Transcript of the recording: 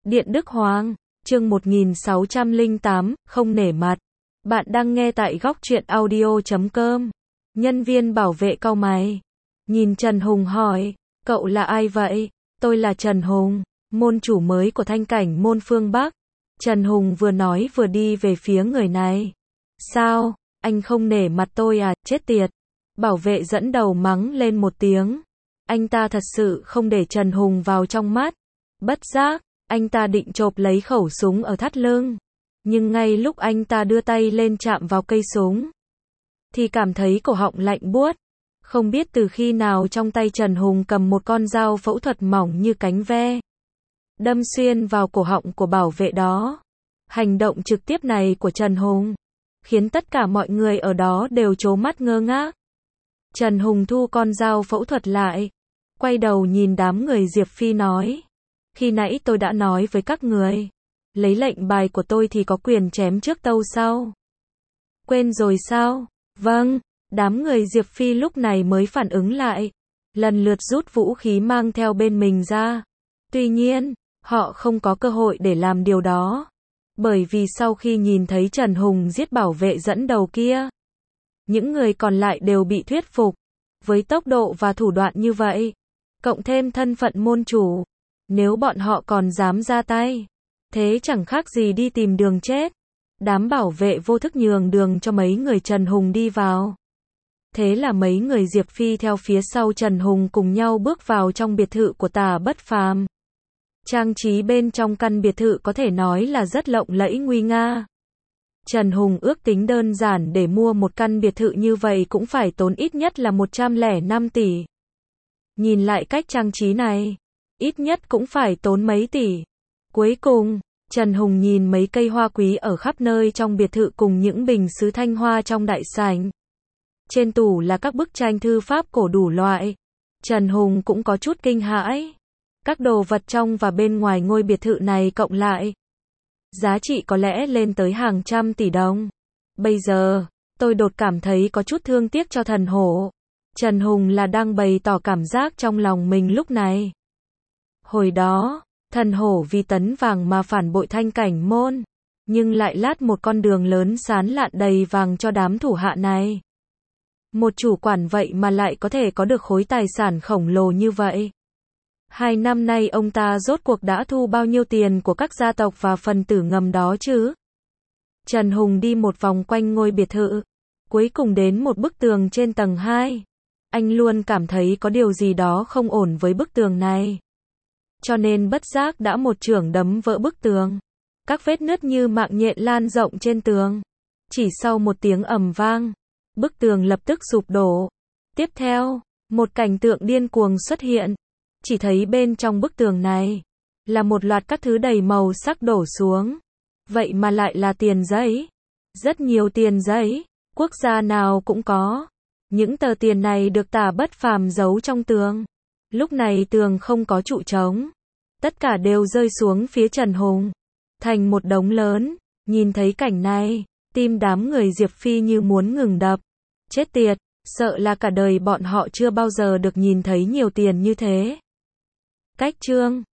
Điện Đức Hoàng, chương 1608, không nể mặt. Bạn đang nghe tại góc truyện audio.com. Nhân viên bảo vệ cau mày. Nhìn Trần Hùng hỏi, cậu là ai vậy? Tôi là Trần Hùng, môn chủ mới của Thanh Cảnh môn phương Bắc. Trần Hùng vừa nói vừa đi về phía người này. Sao, anh không nể mặt tôi à, chết tiệt. Bảo vệ dẫn đầu mắng lên một tiếng. Anh ta thật sự không để Trần Hùng vào trong mắt. Bất giác, anh ta định chộp lấy khẩu súng ở thắt lưng. Nhưng ngay lúc anh ta đưa tay lên chạm vào cây súng, thì cảm thấy cổ họng lạnh buốt. Không biết từ khi nào trong tay Trần Hùng cầm một con dao phẫu thuật mỏng như cánh ve, đâm xuyên vào cổ họng của bảo vệ đó. Hành động trực tiếp này của Trần Hùng khiến tất cả mọi người ở đó đều trố mắt ngơ ngác. Trần Hùng thu con dao phẫu thuật lại, quay đầu nhìn đám người Diệp Phi nói. Khi nãy tôi đã nói với các người, lấy lệnh bài của tôi thì có quyền chém trước tâu sau. Quên rồi sao? Vâng, đám người Diệp Phi lúc này mới phản ứng lại, lần lượt rút vũ khí mang theo bên mình ra. Tuy nhiên, họ không có cơ hội để làm điều đó, bởi vì sau khi nhìn thấy Trần Hùng giết bảo vệ dẫn đầu kia, những người còn lại đều bị thuyết phục. Với tốc độ và thủ đoạn như vậy, cộng thêm thân phận môn chủ, nếu bọn họ còn dám ra tay, thế chẳng khác gì đi tìm đường chết. Đám bảo vệ vô thức nhường đường cho mấy người Trần Hùng đi vào. Thế là mấy người Diệp Phi theo phía sau Trần Hùng cùng nhau bước vào trong biệt thự của Tà Bất Phàm. Trang trí bên trong căn biệt thự có thể nói là rất lộng lẫy nguy nga. Trần Hùng ước tính đơn giản để mua một căn biệt thự như vậy cũng phải tốn ít nhất là 105 tỷ. Nhìn lại cách trang trí này, ít nhất cũng phải tốn mấy tỷ. Cuối cùng, Trần Hùng nhìn mấy cây hoa quý ở khắp nơi trong biệt thự cùng những bình sứ thanh hoa trong đại sảnh. Trên tủ là các bức tranh thư pháp cổ đủ loại. Trần Hùng cũng có chút kinh hãi. Các đồ vật trong và bên ngoài ngôi biệt thự này cộng lại, giá trị có lẽ lên tới hàng trăm tỷ đồng. Bây giờ, tôi đột cảm thấy có chút thương tiếc cho thần hổ. Trần Hùng là đang bày tỏ cảm giác trong lòng mình lúc này. Hồi đó, thần hổ vì tấn vàng mà phản bội Thanh Cảnh môn, nhưng lại lát một con đường lớn sán lạn đầy vàng cho đám thủ hạ này. Một chủ quản vậy mà lại có thể có được khối tài sản khổng lồ như vậy. 2 năm nay ông ta rốt cuộc đã thu bao nhiêu tiền của các gia tộc và phần tử ngầm đó chứ? Trần Hùng đi một vòng quanh ngôi biệt thự, cuối cùng đến một bức tường trên tầng 2. Anh luôn cảm thấy có điều gì đó không ổn với bức tường này, cho nên bất giác đã một chưởng đấm vỡ bức tường. Các vết nứt như mạng nhện lan rộng trên tường. Chỉ sau một tiếng ầm vang, bức tường lập tức sụp đổ. Tiếp theo, một cảnh tượng điên cuồng xuất hiện. Chỉ thấy bên trong bức tường này là một loạt các thứ đầy màu sắc đổ xuống. Vậy mà lại là tiền giấy. Rất nhiều tiền giấy, quốc gia nào cũng có. Những tờ tiền này được Tà Bất Phàm giấu trong tường. Lúc này tường không có trụ trống, tất cả đều rơi xuống phía Trần Hùng, thành một đống lớn. Nhìn thấy cảnh này, tim đám người Diệp Phi như muốn ngừng đập. Chết tiệt, sợ là cả đời bọn họ chưa bao giờ được nhìn thấy nhiều tiền như thế. Cách chương